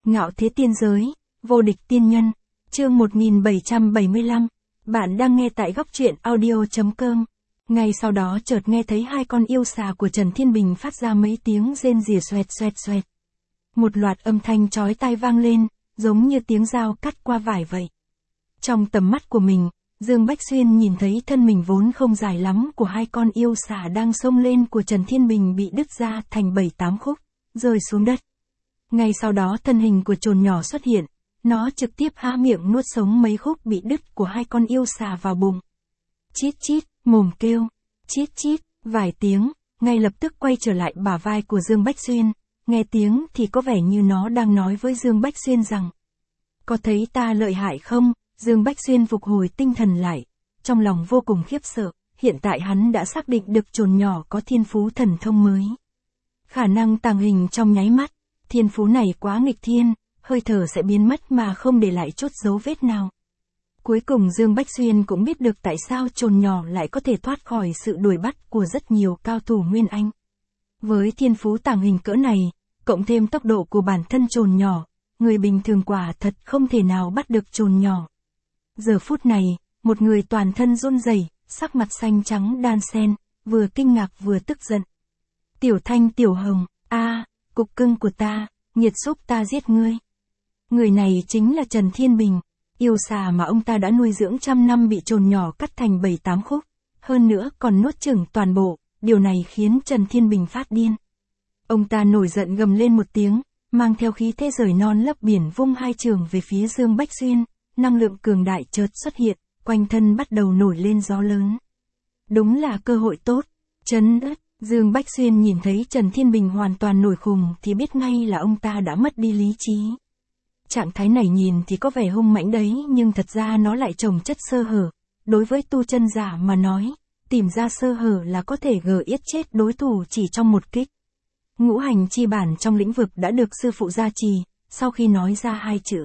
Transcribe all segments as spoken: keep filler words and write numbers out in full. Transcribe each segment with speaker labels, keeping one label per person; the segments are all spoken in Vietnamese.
Speaker 1: Ngạo thế tiên giới, vô địch tiên nhân, chương một nghìn bảy trăm bảy mươi lăm, bạn đang nghe tại góc truyện audio.com. Ngay sau đó chợt nghe thấy hai con yêu xà của Trần Thiên Bình phát ra mấy tiếng rên rỉ xoẹt xoẹt xoẹt. Một loạt âm thanh chói tai vang lên, giống như tiếng dao cắt qua vải vậy. Trong tầm mắt của mình, Dương Bách Xuyên nhìn thấy thân mình vốn không dài lắm của hai con yêu xà đang xông lên của Trần Thiên Bình bị đứt ra thành bảy tám khúc, rơi xuống đất. Ngay sau đó thân hình của chồn nhỏ xuất hiện, nó trực tiếp há miệng nuốt sống mấy khúc bị đứt của hai con yêu xà vào bụng. Chít chít, mồm kêu, chít chít, vài tiếng, ngay lập tức quay trở lại bả vai của Dương Bách Xuyên, nghe tiếng thì có vẻ như nó đang nói với Dương Bách Xuyên rằng: có thấy ta lợi hại không? Dương Bách Xuyên phục hồi tinh thần lại, trong lòng vô cùng khiếp sợ, hiện tại hắn đã xác định được chồn nhỏ có thiên phú thần thông mới. Khả năng tàng hình trong nháy mắt, thiên phú này quá nghịch thiên, hơi thở sẽ biến mất mà không để lại chút dấu vết nào. Cuối cùng Dương Bách Xuyên cũng biết được tại sao chồn nhỏ lại có thể thoát khỏi sự đuổi bắt của rất nhiều cao thủ Nguyên Anh. Với thiên phú tàng hình cỡ này, cộng thêm tốc độ của bản thân chồn nhỏ, người bình thường quả thật không thể nào bắt được chồn nhỏ. Giờ phút này, một người toàn thân run rẩy, sắc mặt xanh trắng đan xen, vừa kinh ngạc vừa tức giận. Tiểu Thanh Tiểu Hồng, a, cục cưng của ta, nhiệt xúc ta giết ngươi. Người này chính là Trần Thiên Bình, yêu xà mà ông ta đã nuôi dưỡng trăm năm bị chồn nhỏ cắt thành bảy tám khúc, hơn nữa còn nuốt chửng toàn bộ, điều này khiến Trần Thiên Bình phát điên. Ông ta nổi giận gầm lên một tiếng, mang theo khí thế rời non lấp biển vung hai trường về phía Dương Bách Xuyên, năng lượng cường đại chợt xuất hiện, quanh thân bắt đầu nổi lên gió lớn. Đúng là cơ hội tốt, chấn ất. Dương Bách Xuyên nhìn thấy Trần Thiên Bình hoàn toàn nổi khùng thì biết ngay là ông ta đã mất đi lý trí. Trạng thái này nhìn thì có vẻ hung mãnh đấy nhưng thật ra nó lại chồng chất sơ hở. Đối với tu chân giả mà nói, tìm ra sơ hở là có thể gờ yết chết đối thủ chỉ trong một kích. Ngũ hành chi bản trong lĩnh vực đã được sư phụ gia trì, sau khi nói ra hai chữ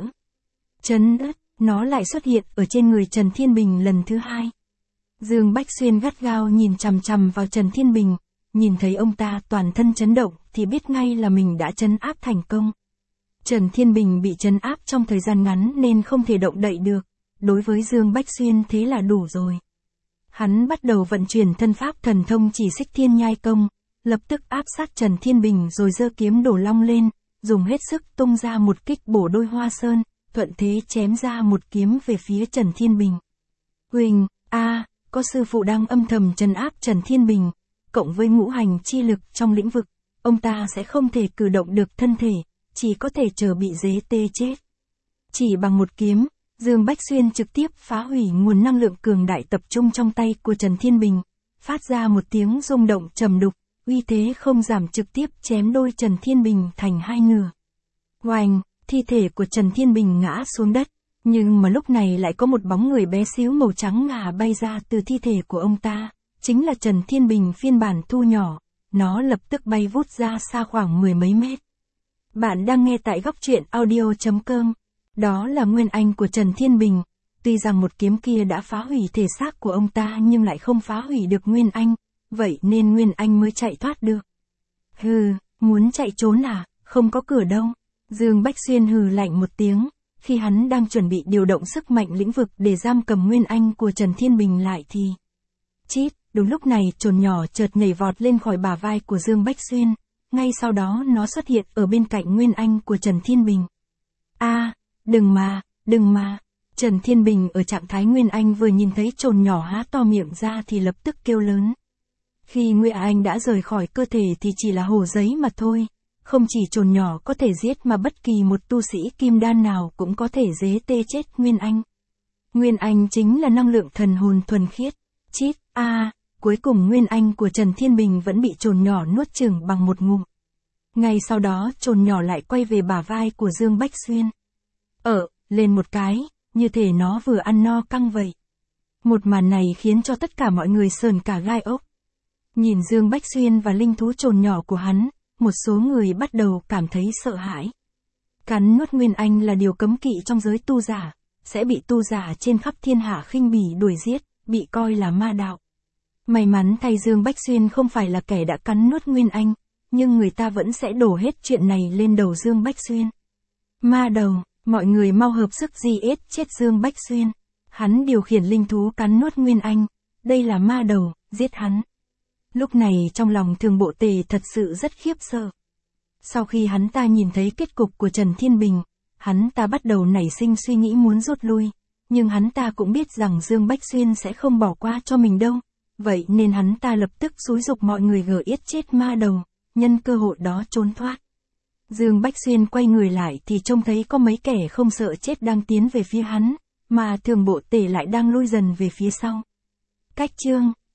Speaker 1: chấn ất, nó lại xuất hiện ở trên người Trần Thiên Bình lần thứ hai. Dương Bách Xuyên gắt gao nhìn chằm chằm vào Trần Thiên Bình. Nhìn thấy ông ta toàn thân chấn động thì biết ngay là mình đã trấn áp thành công. Trần Thiên Bình bị trấn áp trong thời gian ngắn nên không thể động đậy được. Đối với Dương Bách Xuyên thế là đủ rồi. Hắn bắt đầu vận chuyển thân pháp thần thông chỉ xích thiên nhai công, lập tức áp sát Trần Thiên Bình rồi giơ kiếm đổ long lên, dùng hết sức tung ra một kích bổ đôi hoa sơn, thuận thế chém ra một kiếm về phía Trần Thiên Bình. Huỳnh, a, có sư phụ đang âm thầm trấn áp Trần Thiên Bình. Cộng với ngũ hành chi lực trong lĩnh vực, ông ta sẽ không thể cử động được thân thể, chỉ có thể chờ bị dế tê chết. Chỉ bằng một kiếm, Dương Bách Xuyên trực tiếp phá hủy nguồn năng lượng cường đại tập trung trong tay của Trần Thiên Bình, phát ra một tiếng rung động trầm đục, uy thế không giảm trực tiếp chém đôi Trần Thiên Bình thành hai nửa. Oanh, thi thể của Trần Thiên Bình ngã xuống đất, nhưng mà lúc này lại có một bóng người bé xíu màu trắng ngà bay ra từ thi thể của ông ta. Chính là Trần Thiên Bình phiên bản thu nhỏ, nó lập tức bay vút ra xa khoảng mười mấy mét. Bạn đang nghe tại góc truyện audio.com, đó là Nguyên Anh của Trần Thiên Bình, tuy rằng một kiếm kia đã phá hủy thể xác của ông ta nhưng lại không phá hủy được Nguyên Anh, vậy nên Nguyên Anh mới chạy thoát được. Hừ, muốn chạy trốn à, không có cửa đâu. Dương Bách Xuyên hừ lạnh một tiếng, khi hắn đang chuẩn bị điều động sức mạnh lĩnh vực để giam cầm Nguyên Anh của Trần Thiên Bình lại thì... Chít! Đúng lúc này chồn nhỏ chợt nhảy vọt lên khỏi bả vai của Dương Bách Xuyên, ngay sau đó nó xuất hiện ở bên cạnh Nguyên Anh của Trần Thiên Bình. A, đừng mà, đừng mà. Trần Thiên Bình ở trạng thái Nguyên Anh vừa nhìn thấy chồn nhỏ há to miệng ra thì lập tức kêu lớn. Khi Nguyên Anh đã rời khỏi cơ thể thì chỉ là hồ giấy mà thôi, không chỉ chồn nhỏ có thể giết mà bất kỳ một tu sĩ kim đan nào cũng có thể dế tê chết Nguyên Anh. Nguyên Anh chính là năng lượng thần hồn thuần khiết. Chít, a. Cuối cùng Nguyên Anh của Trần Thiên Bình vẫn bị chồn nhỏ nuốt chửng bằng một ngụm. Ngay sau đó chồn nhỏ lại quay về bả vai của Dương Bách Xuyên. Ở, lên một cái, như thể nó vừa ăn no căng vậy. Một màn này khiến cho tất cả mọi người sờn cả gai ốc. Nhìn Dương Bách Xuyên và linh thú chồn nhỏ của hắn, một số người bắt đầu cảm thấy sợ hãi. Cắn nuốt Nguyên Anh là điều cấm kỵ trong giới tu giả, sẽ bị tu giả trên khắp thiên hạ khinh bỉ đuổi giết, bị coi là ma đạo. May mắn thay Dương Bách Xuyên không phải là kẻ đã cắn nuốt Nguyên Anh, nhưng người ta vẫn sẽ đổ hết chuyện này lên đầu Dương Bách Xuyên. Ma đầu, mọi người mau hợp sức giết chết Dương Bách Xuyên. Hắn điều khiển linh thú cắn nuốt Nguyên Anh. Đây là ma đầu, giết hắn. Lúc này trong lòng Thường Bộ Tề thật sự rất khiếp sợ. Sau khi hắn ta nhìn thấy kết cục của Trần Thiên Bình, hắn ta bắt đầu nảy sinh suy nghĩ muốn rút lui. Nhưng hắn ta cũng biết rằng Dương Bách Xuyên sẽ không bỏ qua cho mình đâu. Vậy nên hắn ta lập tức xúi giục mọi người gỡ yết chết ma đầu, nhân cơ hội đó trốn thoát. Dương Bách Xuyên quay người lại thì trông thấy có mấy kẻ không sợ chết đang tiến về phía hắn, mà Thường Bộ Tề lại đang lui dần về phía sau. Cách chương